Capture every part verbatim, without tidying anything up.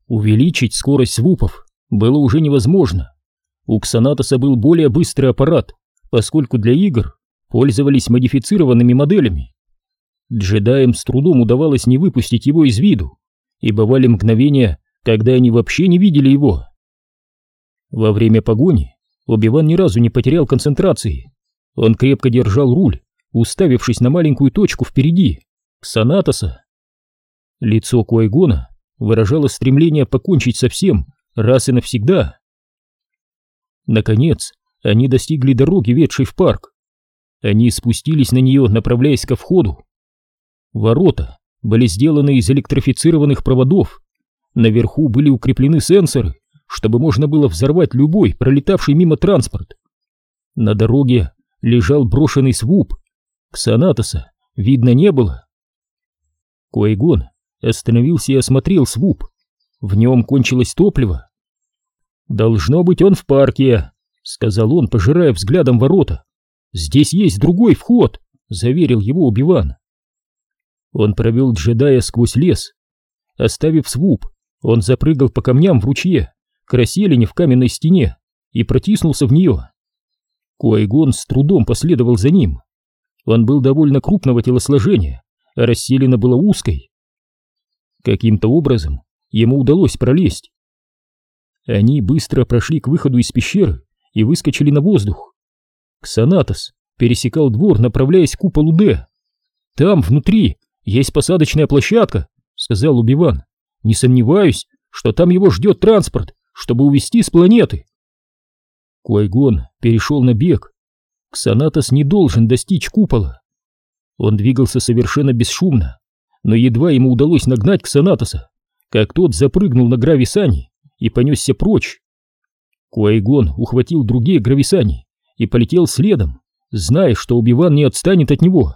Увеличить скорость свупов было уже невозможно. У Ксанатоса был более быстрый аппарат, поскольку для игр пользовались модифицированными моделями. Джедаям с трудом удавалось не выпустить его из виду, и бывали мгновения, когда они вообще не видели его. Во время погони Оби-Ван ни разу не потерял концентрации. Он крепко держал руль, уставившись на маленькую точку впереди, Ксанатоса. Лицо Ки-Гона выражало стремление покончить со всем раз и навсегда. Наконец, они достигли дороги, ведшей в парк. Они спустились на нее, направляясь ко входу. Ворота были сделаны из электрифицированных проводов. Наверху были укреплены сенсоры, чтобы можно было взорвать любой пролетавший мимо транспорт. На дороге лежал брошенный свуп. Ксанатоса видно не было. Ки-Гон остановился и осмотрел свуп. В нем кончилось топливо. «Должно быть, он в парке», — сказал он, пожирая взглядом ворота. «Здесь есть другой вход», — заверил его Оби-Ван. Он провел джедая сквозь лес. Оставив свуп, он запрыгал по камням в ручье, к расселине в каменной стене, и протиснулся в нее. Ки-Гон с трудом последовал за ним. Он был довольно крупного телосложения, а расселина была узкой. Каким-то образом ему удалось пролезть. Они быстро прошли к выходу из пещеры и выскочили на воздух. Ксанатос пересекал двор, направляясь к куполу Д. «Там, внутри, есть посадочная площадка», — сказал Оби-Ван. «Не сомневаюсь, что там его ждет транспорт, чтобы увезти с планеты». Ки-Гон перешел на бег. Ксанатос не должен достичь купола. Он двигался совершенно бесшумно, но едва ему удалось нагнать Ксанатоса, как тот запрыгнул на грависани и понесся прочь. Ки-Гон ухватил другие грависани и полетел следом, зная, что Оби-Ван не отстанет от него.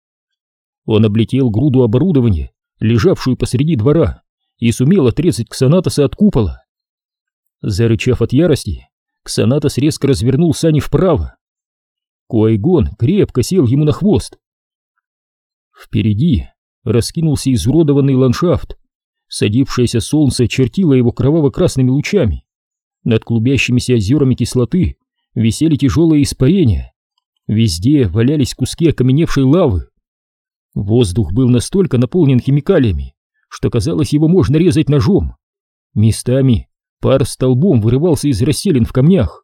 Он облетел груду оборудования, лежавшую посреди двора, и сумел отрезать Ксанатоса от купола. Зарычав от ярости, Ксанатос резко развернул сани вправо. Ки-Гон крепко сел ему на хвост. Впереди раскинулся изуродованный ландшафт. Садившееся солнце чертило его кроваво-красными лучами. Над клубящимися озерами кислоты висели тяжелые испарения. Везде валялись куски окаменевшей лавы. Воздух был настолько наполнен химикалиями, что казалось, его можно резать ножом. Местами пар столбом вырывался из расселин в камнях.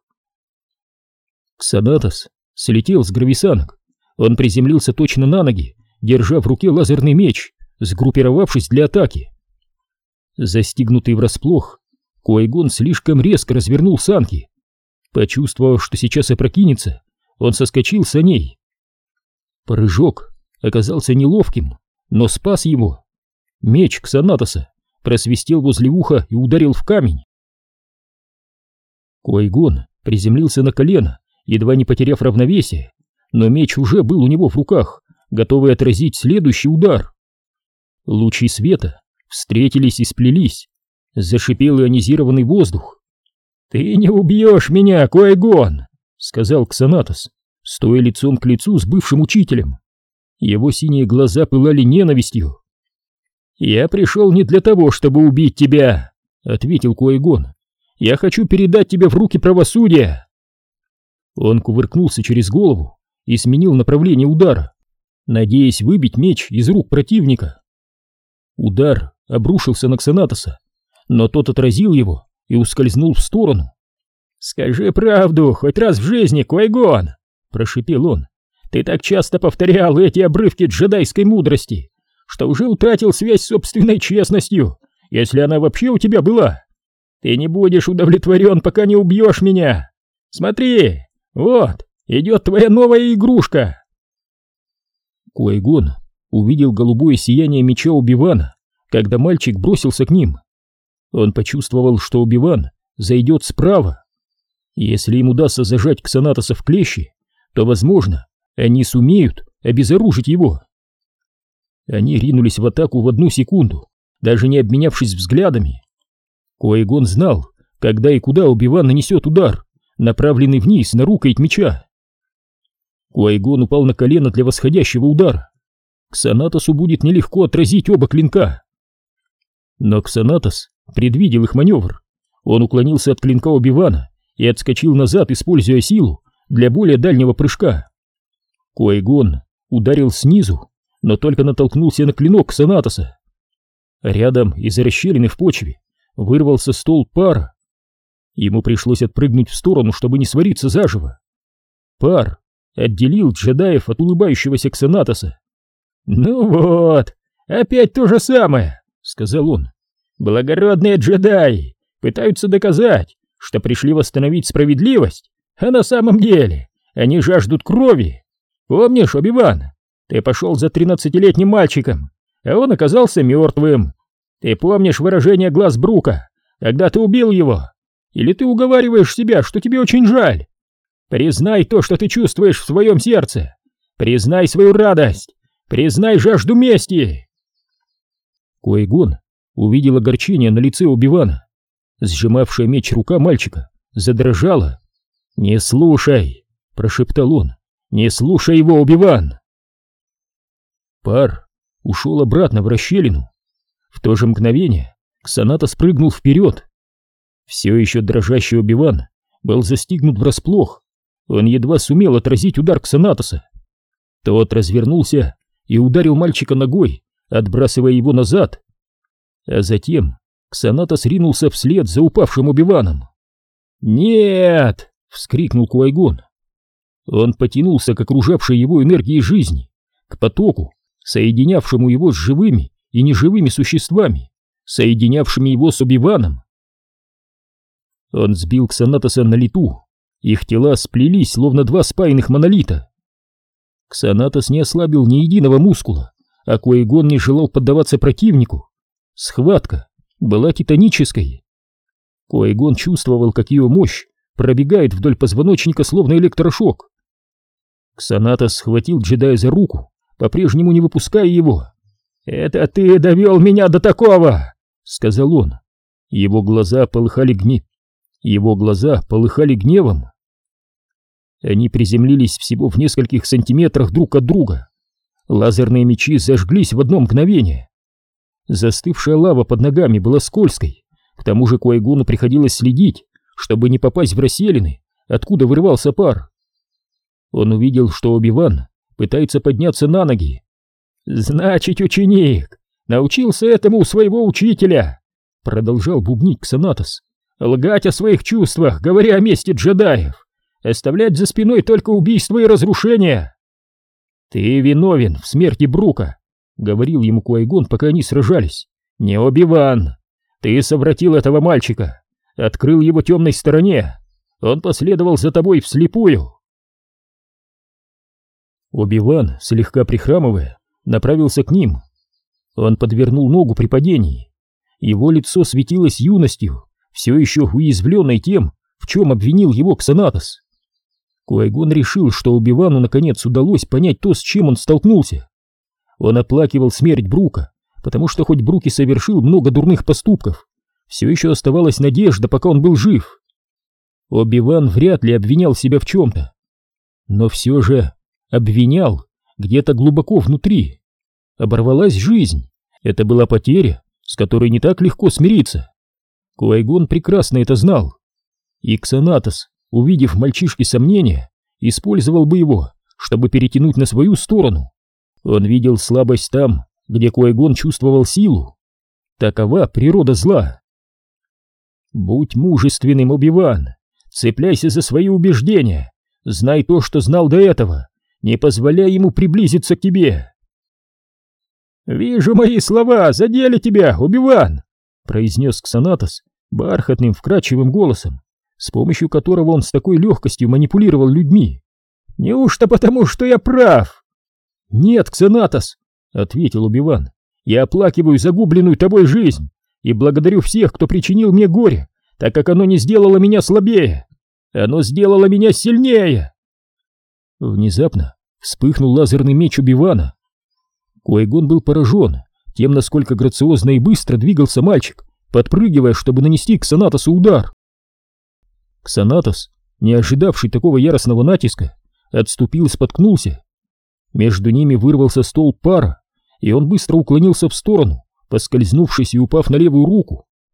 Ксанатос слетел с грависанок. Он приземлился точно на ноги, держа в руке лазерный меч, сгруппировавшись для атаки. Застигнутый врасплох, Ки-Гон слишком резко развернул санки. Почувствовав, что сейчас опрокинется, он соскочил с саней. Прыжок оказался неловким, но спас его. Меч Ксанатоса просвистел возле уха и ударил в камень. Ки-Гон приземлился на колено, едва не потеряв равновесие, но меч уже был у него в руках, готовый отразить следующий удар. Лучи света встретились и сплелись. Зашипел ионизированный воздух. «Ты не убьешь меня, Ки-Гон!» — сказал Ксанатос, стоя лицом к лицу с бывшим учителем. Его синие глаза пылали ненавистью. «Я пришел не для того, чтобы убить тебя», — ответил Ки-Гон. «Я хочу передать тебя в руки правосудия». Он кувыркнулся через голову и сменил направление удара, надеясь выбить меч из рук противника. Удар обрушился на Ксанатоса, но тот отразил его и ускользнул в сторону. «Скажи правду хоть раз в жизни, Ки-Гон!» — прошипел он. «Ты так часто повторял эти обрывки джедайской мудрости, что уже утратил связь с собственной честностью, если она вообще у тебя была. Ты не будешь удовлетворен, пока не убьешь меня. Смотри, вот, идет твоя новая игрушка!» Ки-Гон увидел голубое сияние меча Оби-Вана, когда мальчик бросился к ним. Он почувствовал, что Оби-Ван зайдет справа. Если им удастся зажать Ксанатоса в клещи, то, возможно, они сумеют обезоружить его. Они ринулись в атаку в одну секунду, даже не обменявшись взглядами. Ки-Гон знал, когда и куда Оби-Ван нанесет удар, направленный вниз на рукоять меча. Ки-Гон упал на колено для восходящего удара. Ксанатосу будет нелегко отразить оба клинка. Но Ксанатос предвидел их маневр. Он уклонился от клинка Оби-Вана и отскочил назад, используя силу для более дальнего прыжка. Ки-Гон ударил снизу, но только натолкнулся на клинок Ксанатоса. Рядом из расщелины в почве вырвался столб пара. Ему пришлось отпрыгнуть в сторону, чтобы не свариться заживо. Пар отделил джедаев от улыбающегося Ксанатоса. «Ну вот, опять то же самое», — сказал он. «Благородные джедаи пытаются доказать, что пришли восстановить справедливость, а на самом деле они жаждут крови. Помнишь, Оби-Ван, ты пошел за тринадцатилетним мальчиком, а он оказался мертвым. Ты помнишь выражение глаз Брука, когда ты убил его? Или ты уговариваешь себя, что тебе очень жаль? Признай то, что ты чувствуешь в своем сердце. Признай свою радость. Признай жажду мести». Ки-Гон увидел огорчение на лице Оби-Вана. Сжимавшая меч рука мальчика задрожала. «Не слушай», — прошептал он, — «не слушай его, Оби-Ван». Пар ушел обратно в расщелину. В то же мгновение Ксанатос спрыгнул вперед. Все еще дрожащий Оби-Ван был застигнут врасплох. Он едва сумел отразить удар Ксанатоса. Тот развернулся и ударил мальчика ногой, отбрасывая его назад. А затем Ксанатос ринулся вслед за упавшим Оби-Ваном. «Нет!» — вскрикнул Ки-Гон. Он потянулся к окружавшей его энергии жизни, к потоку, соединявшему его с живыми и неживыми существами, соединявшими его с Оби-Ваном. Он сбил Ксанатоса на лету. Их тела сплелись, словно два спаянных монолита. Ксанатос не ослабил ни единого мускула, а Ки-Гон не желал поддаваться противнику. Схватка была титанической. Ки-Гон чувствовал, как ее мощь пробегает вдоль позвоночника, словно электрошок. Ксанатос схватил джедая за руку, по-прежнему не выпуская его. «Это ты довел меня до такого!» — сказал он. Его глаза полыхали гнев. Его глаза полыхали гневом. Они приземлились всего в нескольких сантиметрах друг от друга. Лазерные мечи зажглись в одно мгновение. Застывшая лава под ногами была скользкой. К тому же Ки-Гону приходилось следить, чтобы не попасть в расселины, откуда вырывался пар. Он увидел, что Оби-Ван пытается подняться на ноги. «Значит, ученик научился этому у своего учителя», — продолжал бубнить Ксанатос. «Лгать о своих чувствах, говоря о мести джедаев, оставлять за спиной только убийство и разрушение». «Ты виновен в смерти Брука», — говорил ему Ки-Гон, пока они сражались. «Не Оби-Ван. Ты совратил этого мальчика, открыл его темной стороне. Он последовал за тобой вслепую». Оби-Ван, слегка прихрамывая, направился к ним. Он подвернул ногу при падении. Его лицо светилось юностью, все еще уязвленной тем, в чем обвинил его Ксанатос. Ки-Гон решил, что Оби-Вану наконец удалось понять то, с чем он столкнулся. Он оплакивал смерть Брука, потому что хоть Брук и совершил много дурных поступков, все еще оставалась надежда, пока он был жив. Оби-Ван вряд ли обвинял себя в чем-то, но все же обвинял где-то глубоко внутри. Оборвалась жизнь. Это была потеря, с которой не так легко смириться. Ки-Гон прекрасно это знал. И Ксанатос, увидев в мальчишке сомнения, использовал бы его, чтобы перетянуть на свою сторону. Он видел слабость там, где Ки-Гон чувствовал силу. Такова природа зла. Будь мужественным, Оби-Ван. Цепляйся за свои убеждения. Знай то, что знал до этого. Не позволяй ему приблизиться к тебе. «Вижу, мои слова задели тебя, Оби-Ван», — произнес Ксанатос бархатным, вкрадчивым голосом, с помощью которого он с такой легкостью манипулировал людьми. «Неужто потому, что я прав?» «Нет, Ксанатос», — ответил Оби-Ван, — «я оплакиваю загубленную тобой жизнь и благодарю всех, кто причинил мне горе, так как оно не сделало меня слабее. Оно сделало меня сильнее». Внезапно вспыхнул лазерный меч Оби-Вана. Ки-Гон был поражен тем, насколько грациозно и быстро двигался мальчик, подпрыгивая, чтобы нанести Ксанатосу удар. Ксанатос, не ожидавший такого яростного натиска, отступил и споткнулся. Между ними вырвался столб пара, и он быстро уклонился в сторону, поскользнувшись и упав на левую руку.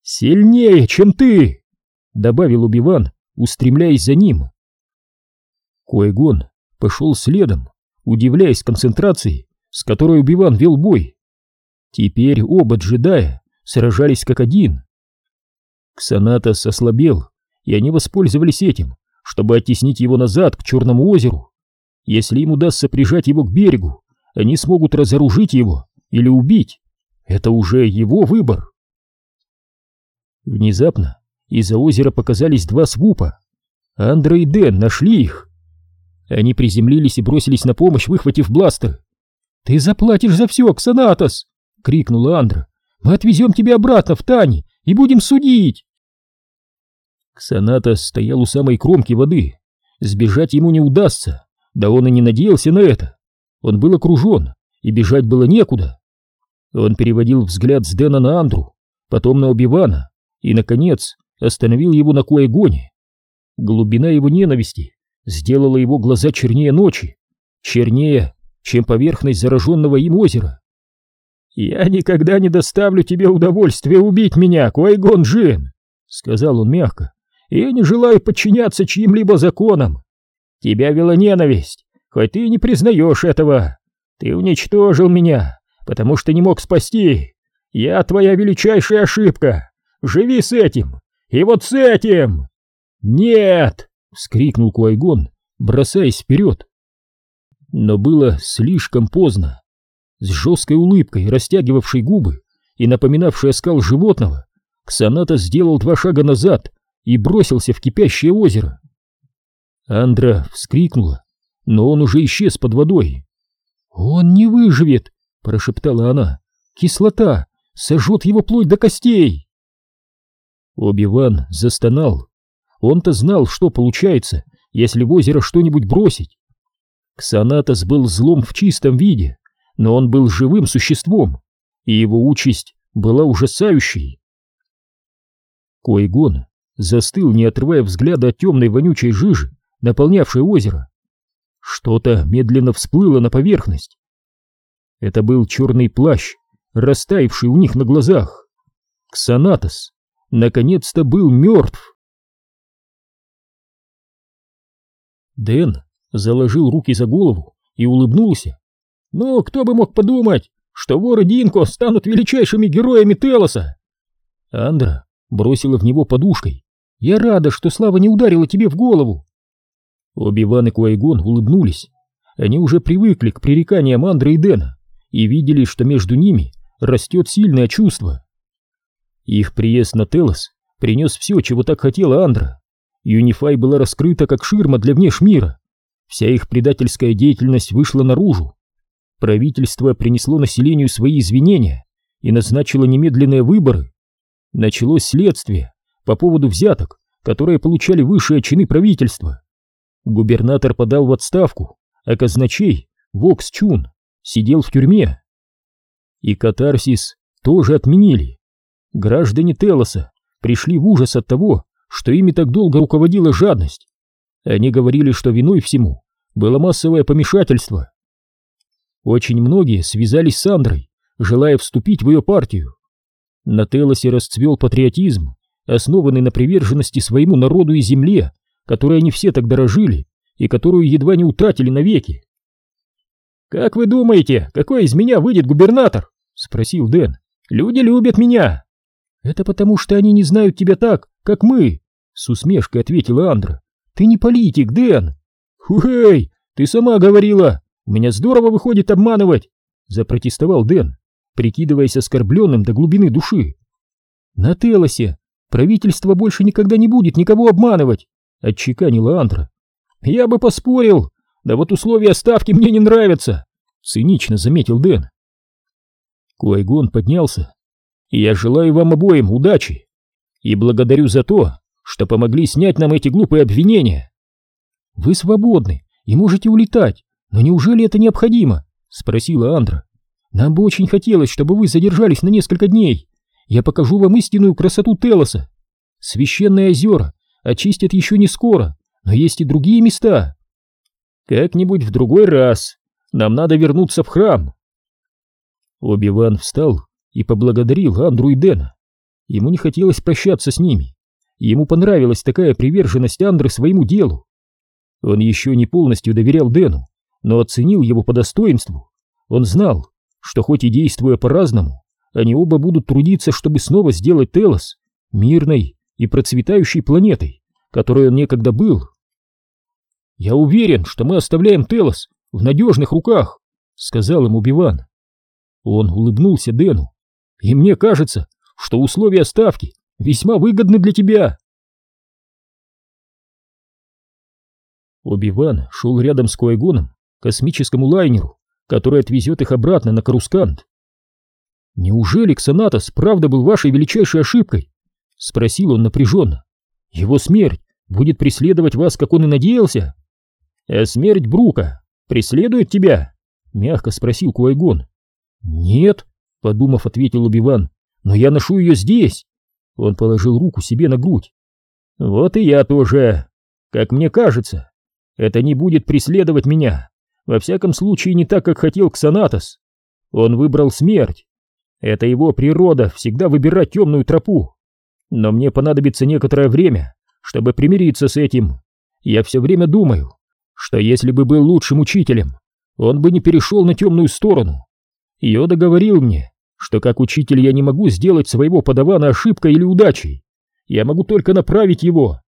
«Сильнее, чем ты!» — добавил Оби-Ван, устремляясь за ним. Ки-Гон пошел следом, удивляясь концентрации, с которой Оби-Ван вел бой. Теперь оба джедая сражались как один. Ксанатос ослабел, и они воспользовались этим, чтобы оттеснить его назад к Черному озеру. Если им удастся прижать его к берегу, они смогут разоружить его или убить. Это уже его выбор. Внезапно из-за озера показались два свупа. Андра и Дэн нашли их. Они приземлились и бросились на помощь, выхватив бластеры. «Ты заплатишь за все, Ксанатос!» — крикнула Андра. «Мы отвезем тебя обратно в Тани и будем судить!» Ксанатос стоял у самой кромки воды. Сбежать ему не удастся, да он и не надеялся на это. Он был окружен, и бежать было некуда. Он переводил взгляд с Дэна на Андру, потом на Оби-Вана и, наконец, остановил его на Ки-Гоне. Глубина его ненависти сделала его глаза чернее ночи, чернее, чем поверхность зараженного им озера. «Я никогда не доставлю тебе удовольствия убить меня, Ки-Гон Джинн», — сказал он мягко. «Я не желаю подчиняться чьим-либо законам. Тебя вела ненависть, хоть ты и не признаешь этого. Ты уничтожил меня, потому что не мог спасти. Я твоя величайшая ошибка. Живи с этим, и вот с этим!» «Нет!» — вскрикнул Ки-Гон, бросаясь вперед. Но было слишком поздно. С жесткой улыбкой, растягивавшей губы и напоминавшей оскал животного, Ксанатос сделал два шага назад и бросился в кипящее озеро. Андра вскрикнула, но он уже исчез под водой. «Он не выживет!» — прошептала она. «Кислота сожжет его плоть до костей!» Оби-Ван застонал. Он-то знал, что получается, если в озеро что-нибудь бросить. Ксанатос был злом в чистом виде, но он был живым существом, и его участь была ужасающей. Ки-Гон застыл, не отрывая взгляда от темной вонючей жижи, наполнявшей озеро. Что-то медленно всплыло на поверхность. Это был черный плащ, растаявший у них на глазах. Ксанатос наконец-то был мертв. Дэн заложил руки за голову и улыбнулся. «Ну, кто бы мог подумать, что воры Динко станут величайшими героями Телоса!» Андра бросила в него подушкой. «Я рада, что слава не ударила тебе в голову!» Оби-Ван и Ки-Гон улыбнулись. Они уже привыкли к пререканиям Андры и Дэна и видели, что между ними растет сильное чувство. Их приезд на Телос принес все, чего так хотела Андра. Юнифай была раскрыта как ширма для внешмира. Вся их предательская деятельность вышла наружу. Правительство принесло населению свои извинения и назначило немедленные выборы. Началось следствие по поводу взяток, которые получали высшие чины правительства. Губернатор подал в отставку, а казначей, Вокс Чун, сидел в тюрьме. И катарсис тоже отменили. Граждане Телоса пришли в ужас от того, что ими так долго руководила жадность. Они говорили, что виной всему было массовое помешательство. Очень многие связались с Андрой, желая вступить в ее партию. На Телосе расцвел патриотизм, основанный на приверженности своему народу и земле, которой они все так дорожили и которую едва не утратили навеки. «Как вы думаете, какой из меня выйдет губернатор?» — спросил Дэн. «Люди любят меня». «Это потому, что они не знают тебя так, как мы», — с усмешкой ответила Андра. «Ты не политик, Дэн». «Хуэй, ты сама говорила, у меня здорово выходит обманывать», — запротестовал Дэн, прикидываясь оскорбленным до глубины души. «На Телосе правительство больше никогда не будет никого обманывать», — отчеканила Андра. «Я бы поспорил, да вот условия ставки мне не нравятся», — цинично заметил Дэн. Ки-Гон поднялся. «Я желаю вам обоим удачи и благодарю за то, что помогли снять нам эти глупые обвинения». «Вы свободны и можете улетать, но неужели это необходимо?» — спросила Андра. «Нам бы очень хотелось, чтобы вы задержались на несколько дней. Я покажу вам истинную красоту Телоса. Священные озера очистят еще не скоро, но есть и другие места». «Как-нибудь в другой раз. Нам надо вернуться в храм». Оби-Ван встал и поблагодарил Андру и Дэна. Ему не хотелось прощаться с ними. Ему понравилась такая приверженность Андры своему делу. Он еще не полностью доверял Дэну, но оценил его по достоинству. Он знал, что хоть и действуя по-разному, они оба будут трудиться, чтобы снова сделать Телос мирной и процветающей планетой, которой он некогда был. «Я уверен, что мы оставляем Телос в надежных руках», — сказал ему Оби-Ван. Он улыбнулся Дэну. «И мне кажется, что условия ставки весьма выгодны для тебя». Оби-Ван шел рядом с Куай-Гоном к космическому лайнеру, который отвезет их обратно на Корускант. «Неужели Ксанатос правда был вашей величайшей ошибкой?» — спросил он напряженно. «Его смерть будет преследовать вас, как он и надеялся?» «А смерть Брука преследует тебя?» — мягко спросил Куай-Гон. «Нет», — подумав, ответил Оби-Ван, — «но я ношу ее здесь». Он положил руку себе на грудь. «Вот и я тоже. Как мне кажется, это не будет преследовать меня. Во всяком случае, не так, как хотел Ксанатос. Он выбрал смерть. Это его природа — всегда выбирать темную тропу. Но мне понадобится некоторое время, чтобы примириться с этим. Я все время думаю, что если бы был лучшим учителем, он бы не перешел на темную сторону. Йода говорил мне, что как учитель я не могу сделать своего подавана ошибкой или удачей. Я могу только направить его».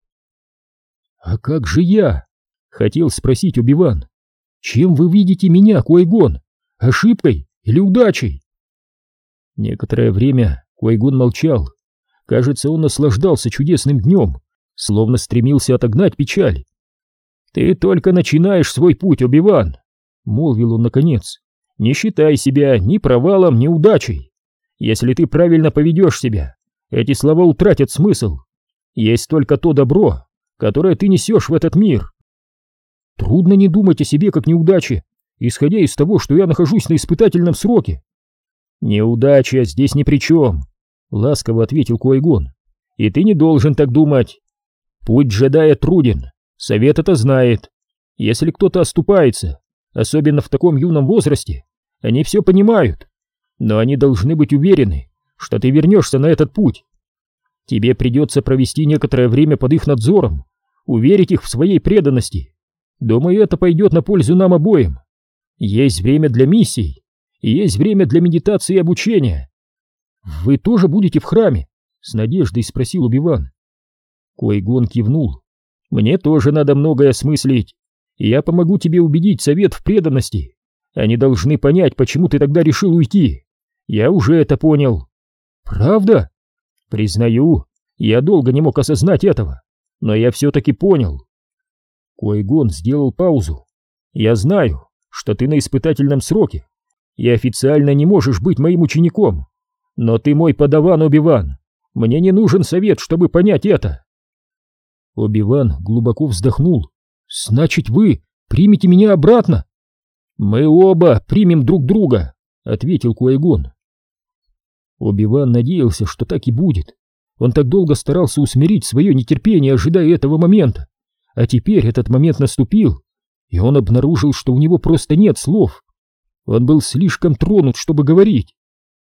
«А как же я?» — хотел спросить Оби-Ван. «Чем вы видите меня, Куай-Гон? Ошибкой или удачей?» Некоторое время Куай-Гон молчал. Кажется, он наслаждался чудесным днем, словно стремился отогнать печаль. «Ты только начинаешь свой путь, Оби-Ван», — молвил он наконец. «Не считай себя ни провалом, ни удачей. Если ты правильно поведешь себя, эти слова утратят смысл. Есть только то добро, которое ты несешь в этот мир. Трудно не думать о себе как неудаче, исходя из того, что я нахожусь на испытательном сроке». «Неудача здесь ни при чем», — ласково ответил Куай-Гон. «И ты не должен так думать. Путь джедая труден, совет это знает. Если кто-то оступается, особенно в таком юном возрасте, они все понимают, но они должны быть уверены, что ты вернешься на этот путь. Тебе придется провести некоторое время под их надзором, уверить их в своей преданности. Думаю, это пойдет на пользу нам обоим. Есть время для миссий, и есть время для медитации и обучения». «Вы тоже будете в храме?» — с надеждой спросил Оби-Ван. Куай-Гон кивнул. «Мне тоже надо многое осмыслить, и я помогу тебе убедить совет в преданности. Они должны понять, почему ты тогда решил уйти. Я уже это понял». «Правда?» «Признаю, я долго не мог осознать этого, но я все-таки понял». Куай-Гон сделал паузу. «Я знаю, что ты на испытательном сроке, и официально не можешь быть моим учеником, но ты мой подаван, Оби-Ван. Мне не нужен совет, чтобы понять это». Оби-Ван глубоко вздохнул. «Значит, вы примете меня обратно?» «Мы оба примем друг друга», — ответил Куай-Гон. Оби-Ван надеялся, что так и будет. Он так долго старался усмирить свое нетерпение, ожидая этого момента. А теперь этот момент наступил, и он обнаружил, что у него просто нет слов. Он был слишком тронут, чтобы говорить.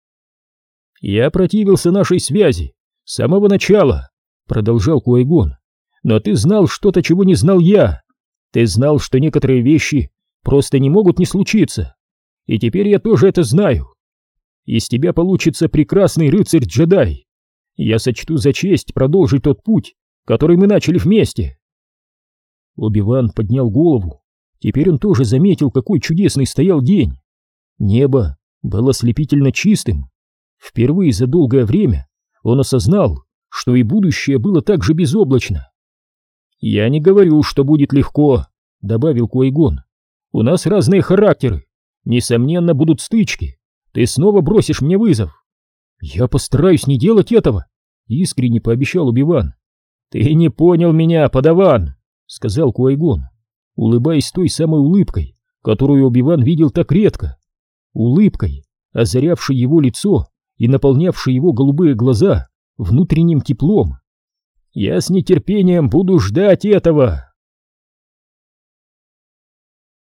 «Я противился нашей связи с самого начала», — продолжал Куай-Гон. «Но ты знал что-то, чего не знал я. Ты знал, что некоторые вещи просто не могут не случиться. И теперь я тоже это знаю. Из тебя получится прекрасный рыцарь-джедай. Я сочту за честь продолжить тот путь, который мы начали вместе». Оби-Ван поднял голову. Теперь он тоже заметил, какой чудесный стоял день. Небо было ослепительно чистым. Впервые за долгое время он осознал, что и будущее было так же безоблачно. «Я не говорю, что будет легко», — добавил Куай-Гон. «У нас разные характеры. Несомненно, будут стычки. Ты снова бросишь мне вызов». «Я постараюсь не делать этого», — искренне пообещал Оби-Ван. «Ты не понял меня, подаван», — сказал Куай-Гон, улыбаясь той самой улыбкой, которую Оби-Ван видел так редко. Улыбкой, озарявшей его лицо и наполнявшей его голубые глаза внутренним теплом. «Я с нетерпением буду ждать этого».